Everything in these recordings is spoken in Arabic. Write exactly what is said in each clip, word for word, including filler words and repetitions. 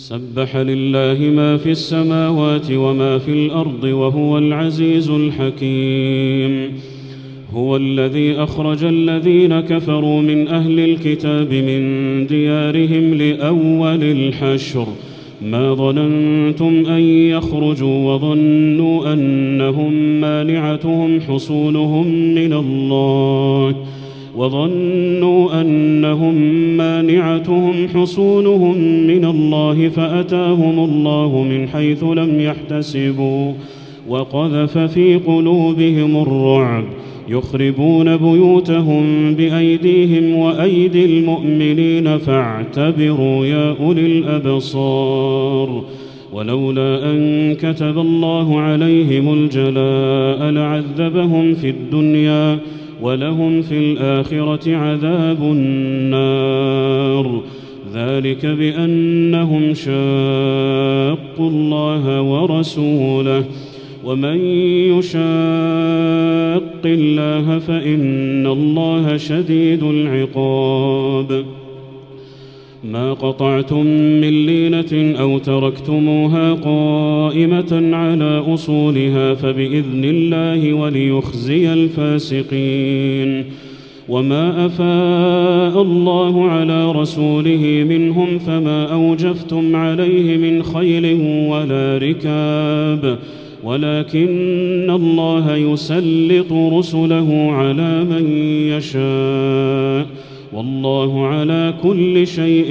سبح لله ما في السماوات وما في الأرض وهو العزيز الحكيم. هو الذي أخرج الذين كفروا من أهل الكتاب من ديارهم لأول الحشر ما ظننتم أن يخرجوا وظنوا أنهم مانعتهم حصونهم من الله وظنوا أنهم مانعتهم حصونهم من الله فأتاهم الله من حيث لم يحتسبوا وقذف في قلوبهم الرعب يخربون بيوتهم بأيديهم وأيدي المؤمنين فاعتبروا يا أولي الأبصار. ولولا أن كتب الله عليهم الجلاء لعذبهم في الدنيا ولهم في الآخرة عذاب النار ذلك بأنهم شاقوا الله ورسوله ومن يشاق الله فإن الله شديد العقاب. ما قطعتم من لينة أو تركتموها قائمة على أصولها فبإذن الله وليخزي الفاسقين. وما أفاء الله على رسوله منهم فما أوجفتم عليه من خيل ولا ركاب ولكن الله يسلط رسله على من يشاء والله على كل شيء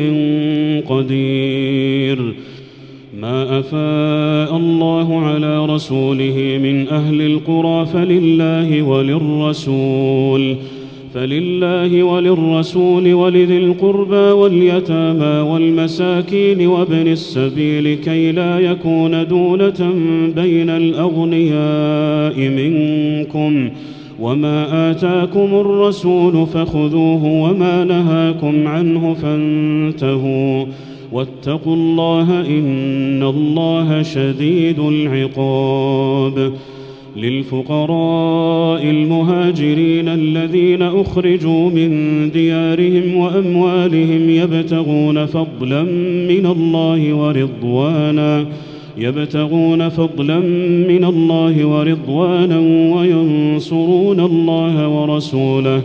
قدير. ما أفاء الله على رسوله من أهل القرى فلله وللرسول فلله وللرسول ولذي القربى واليتامى والمساكين وابن السبيل كي لا يكون دولة بين الأغنياء منكم وما آتاكم الرسول فخذوه وما نهاكم عنه فانتهوا واتقوا الله إن الله شديد العقاب. للفقراء المهاجرين الذين أخرجوا من ديارهم وأموالهم يبتغون فضلا من الله ورضوانا يبتغون فضلا من الله ورضوانا وينصرون الله ورسوله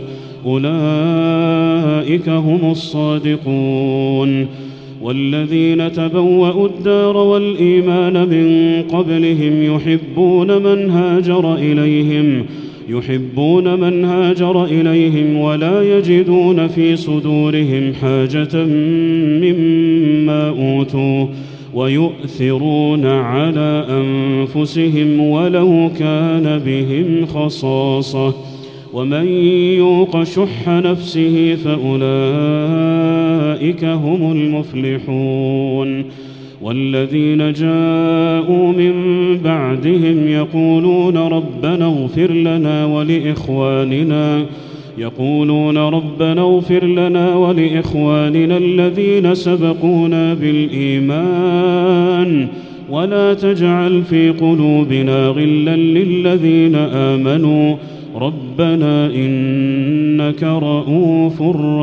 أولئك هم الصادقون. والذين تبوأوا الدار والإيمان من قبلهم يحبون من هاجر إليهم يحبون من هاجر إليهم ولا يجدون في صدورهم حاجة مما أوتوا ويؤثرون على أنفسهم ولو كان بهم خصاصة ومن يوق شح نفسه فأولئك هم المفلحون. والذين جاءوا من بعدهم يقولون ربنا اغفر لنا ولإخواننا يقولون ربنا اغفر لنا ولإخواننا الذين سبقونا بالإيمان ولا تجعل في قلوبنا غلا للذين آمنوا ربنا إنك رؤوف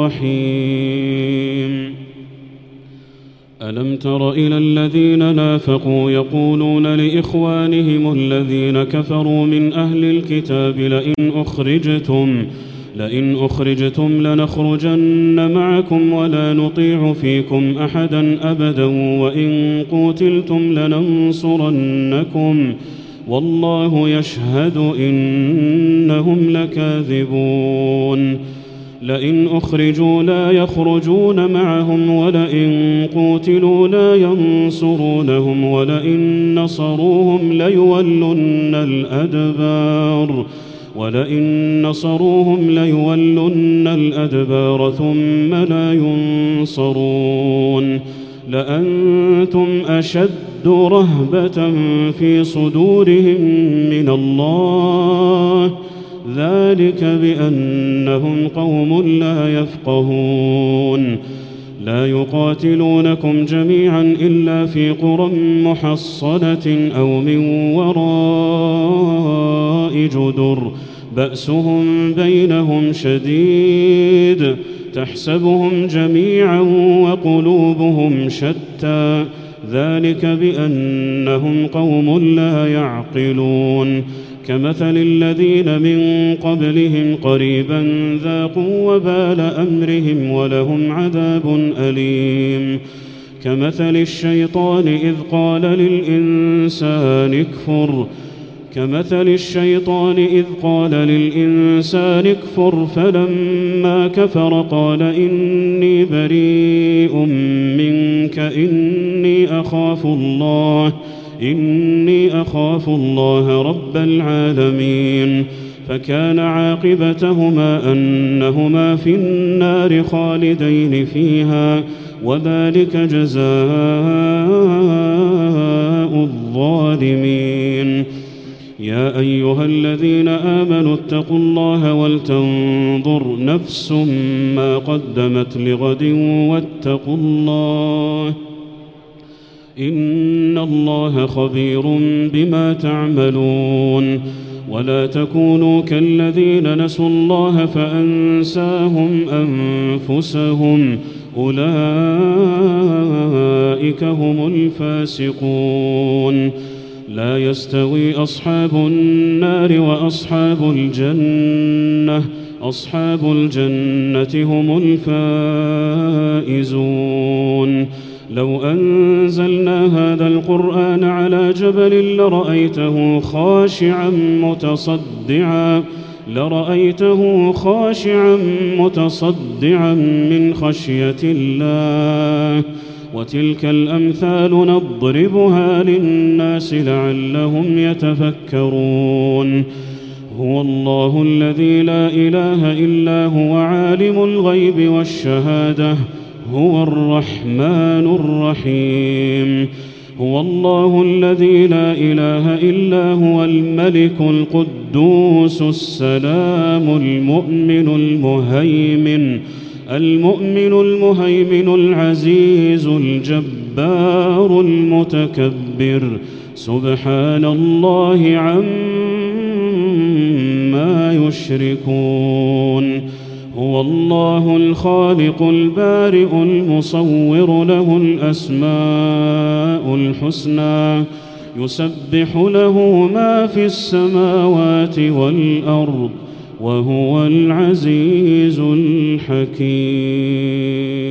رحيم. ألم تر إلى الذين نافقوا يقولون لإخوانهم الذين كفروا من أهل الكتاب لئن أخرجتم لئن أخرجتم لنخرجن معكم ولا نطيع فيكم أحدا أبدا وإن قتلتم لننصرنكم والله يشهد إنهم لكاذبون. لئن أخرجوا لا يخرجون معهم ولئن قوتلوا لا ينصرونهم ولئن نصروهم ليولن الأدبار ولئن نصروهم ليولن الأدبار ثم لا ينصرون لأنتم أشد رهبة في صدورهم من الله ذلك بأنهم قوم لا يفقهون. لا يقاتلونكم جميعا إلا في قرى محصنة أو من وراء جدر بأسهم بينهم شديد تحسبهم جميعا وقلوبهم شتى شتى ذلك بأنهم قوم لا يعقلون كمثل الذين من قبلهم قريبا ذاقوا وبال أمرهم ولهم عذاب أليم كمثل الشيطان إذ قال للإنسان اكفر كمثل الشيطان إذ قال للإنسان اكفر فلما كفر قال إني بريء منك إني أخاف الله إني أخاف الله رب العالمين فكان عاقبتهما أنهما في النار خالدين فيها وذلك جزاء الظالمين يا أيها الذين آمنوا اتقوا الله ولتنظر نفس ما قدمت لغد واتقوا الله إن الله خبير بما تعملون ولا تكونوا كالذين نسوا الله فأنساهم أنفسهم أولئك هم الفاسقون لا يستوي أصحاب النار وأصحاب الجنة أصحاب الجنة هم الفائزون لو أنزلنا هذا القرآن على جبل لرأيته خاشعا متصدعا لرأيته خاشعا متصدعا من خشية الله وتلك الأمثال نضربها للناس لعلهم يتفكرون هو الله الذي لا إله إلا هو عالم الغيب والشهادة هو الرحمن الرحيم هو الله الذي لا إله إلا هو الملك القدوس السلام المؤمن المهيمن المؤمن المهيمن العزيز الجبار المتكبر سبحان الله عما يشركون هو الله الخالق البارئ المصور له الأسماء الحسنى يسبح له ما في السماوات والأرض وهو العزيز الحكيم.